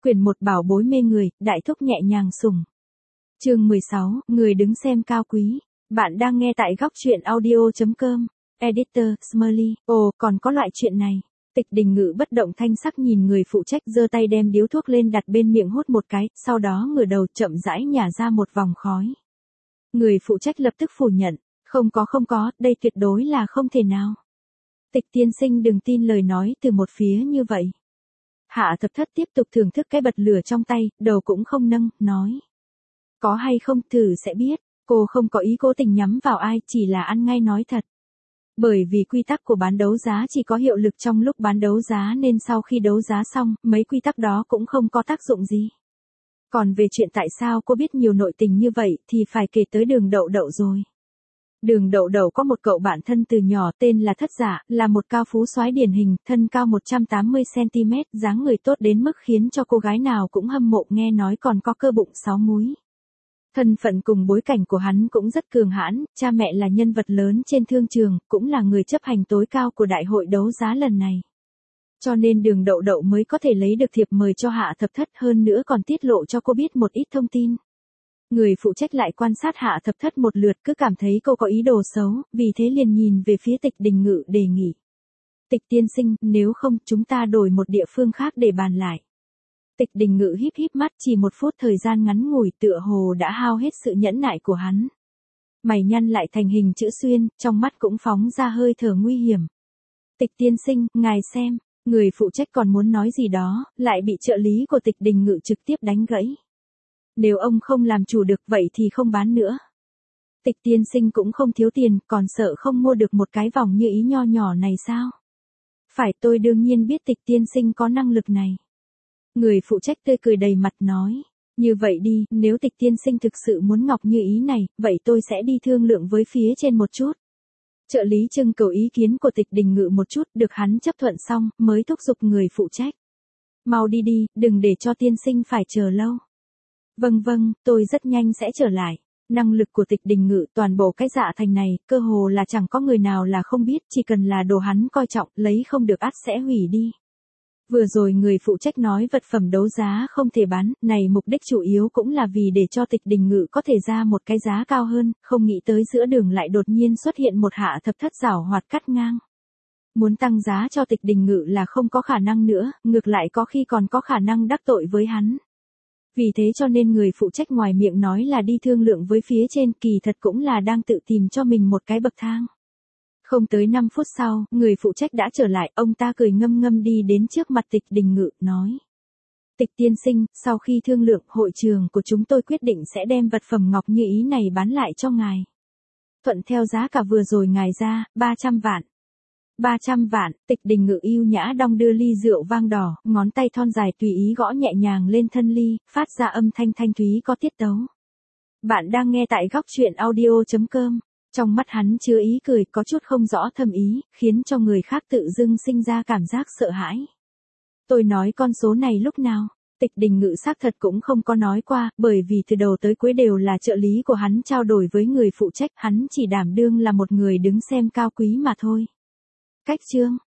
Quyển 1 bảo bối mê người, đại thúc nhẹ nhàng sủng. Chương 16, người đứng xem cao quý. Bạn đang nghe tại góc truyện audio.com. Editor, Smiley. Ồ, còn có loại chuyện này. Tịch Đình Ngự bất động thanh sắc nhìn người phụ trách giơ tay đem điếu thuốc lên đặt bên miệng hút một cái, sau đó ngửa đầu chậm rãi nhả ra một vòng khói. Người phụ trách lập tức phủ nhận. Không có, đây tuyệt đối là không thể nào. Tịch tiên sinh đừng tin lời nói từ một phía như vậy. Hạ Thập Thất tiếp tục thưởng thức cái bật lửa trong tay, đầu cũng không nâng, nói. Có hay không thử sẽ biết, cô không có ý cố tình nhắm vào ai, chỉ là ăn ngay nói thật. Bởi vì quy tắc của bán đấu giá chỉ có hiệu lực trong lúc bán đấu giá nên sau khi đấu giá xong, mấy quy tắc đó cũng không có tác dụng gì. Còn về chuyện tại sao cô biết nhiều nội tình như vậy thì phải kể tới Đường Đậu Đậu rồi. Đường Đậu Đậu có một cậu bạn thân từ nhỏ tên là Thất Giả, là một cao phú soái điển hình, thân cao 180cm, dáng người tốt đến mức khiến cho cô gái nào cũng hâm mộ, nghe nói còn có cơ bụng 6 múi. Thân phận cùng bối cảnh của hắn cũng rất cường hãn, cha mẹ là nhân vật lớn trên thương trường, cũng là người chấp hành tối cao của đại hội đấu giá lần này. Cho nên Đường Đậu Đậu mới có thể lấy được thiệp mời cho Hạ Thập Thất, hơn nữa còn tiết lộ cho cô biết một ít thông tin. Người phụ trách lại quan sát Hạ Thập Thất một lượt, cứ cảm thấy cô có ý đồ xấu, vì thế liền nhìn về phía Tịch Đình Ngự đề nghị. Tịch tiên sinh, nếu không chúng ta đổi một địa phương khác để bàn lại. Tịch Đình Ngự híp mắt, chỉ một phút thời gian ngắn ngủi tựa hồ đã hao hết sự nhẫn nại của hắn. Mày nhăn lại thành hình chữ xuyên, trong mắt cũng phóng ra hơi thở nguy hiểm. Tịch tiên sinh, ngài xem, người phụ trách còn muốn nói gì đó, lại bị trợ lý của Tịch Đình Ngự trực tiếp đánh gãy. Nếu ông không làm chủ được vậy thì không bán nữa. Tịch tiên sinh cũng không thiếu tiền, còn sợ không mua được một cái vòng như ý nho nhỏ này sao? Phải, tôi đương nhiên biết Tịch tiên sinh có năng lực này. Người phụ trách tươi cười đầy mặt nói. Như vậy đi, nếu Tịch tiên sinh thực sự muốn ngọc như ý này, vậy tôi sẽ đi thương lượng với phía trên một chút. Trợ lý trưng cầu ý kiến của Tịch Đình Ngự một chút, được hắn chấp thuận xong, mới thúc giục người phụ trách. Mau đi đi, đừng để cho tiên sinh phải chờ lâu. Vâng, tôi rất nhanh sẽ trở lại. Năng lực của Tịch Đình Ngự toàn bộ cái dạ thành này, cơ hồ là chẳng có người nào là không biết, chỉ cần là đồ hắn coi trọng, lấy không được ắt sẽ hủy đi. Vừa rồi người phụ trách nói vật phẩm đấu giá không thể bán, này mục đích chủ yếu cũng là vì để cho Tịch Đình Ngự có thể ra một cái giá cao hơn, không nghĩ tới giữa đường lại đột nhiên xuất hiện một Hạ Thập Thất giảo hoạt cắt ngang. Muốn tăng giá cho Tịch Đình Ngự là không có khả năng nữa, ngược lại có khi còn có khả năng đắc tội với hắn. Vì thế cho nên người phụ trách ngoài miệng nói là đi thương lượng với phía trên, kỳ thật cũng là đang tự tìm cho mình một cái bậc thang. Không tới 5 phút sau, người phụ trách đã trở lại, ông ta cười ngâm ngâm đi đến trước mặt Tịch Đình Ngự, nói. Tịch tiên sinh, sau khi thương lượng, hội trường của chúng tôi quyết định sẽ đem vật phẩm ngọc như ý này bán lại cho ngài. Thuận theo giá cả vừa rồi ngài ra, 300 vạn. 300 vạn, Tịch Đình Ngự yêu nhã đong đưa ly rượu vang đỏ, ngón tay thon dài tùy ý gõ nhẹ nhàng lên thân ly, phát ra âm thanh thanh thúy có tiết tấu. Bạn đang nghe tại góc truyện audio.com. Trong mắt hắn chứa ý cười có chút không rõ thâm ý, khiến cho người khác tự dưng sinh ra cảm giác sợ hãi. Tôi nói con số này lúc nào? Tịch Đình Ngự xác thật cũng không có nói qua, bởi vì từ đầu tới cuối đều là trợ lý của hắn trao đổi với người phụ trách, hắn chỉ đảm đương là một người đứng xem cao quý mà thôi. Cách chương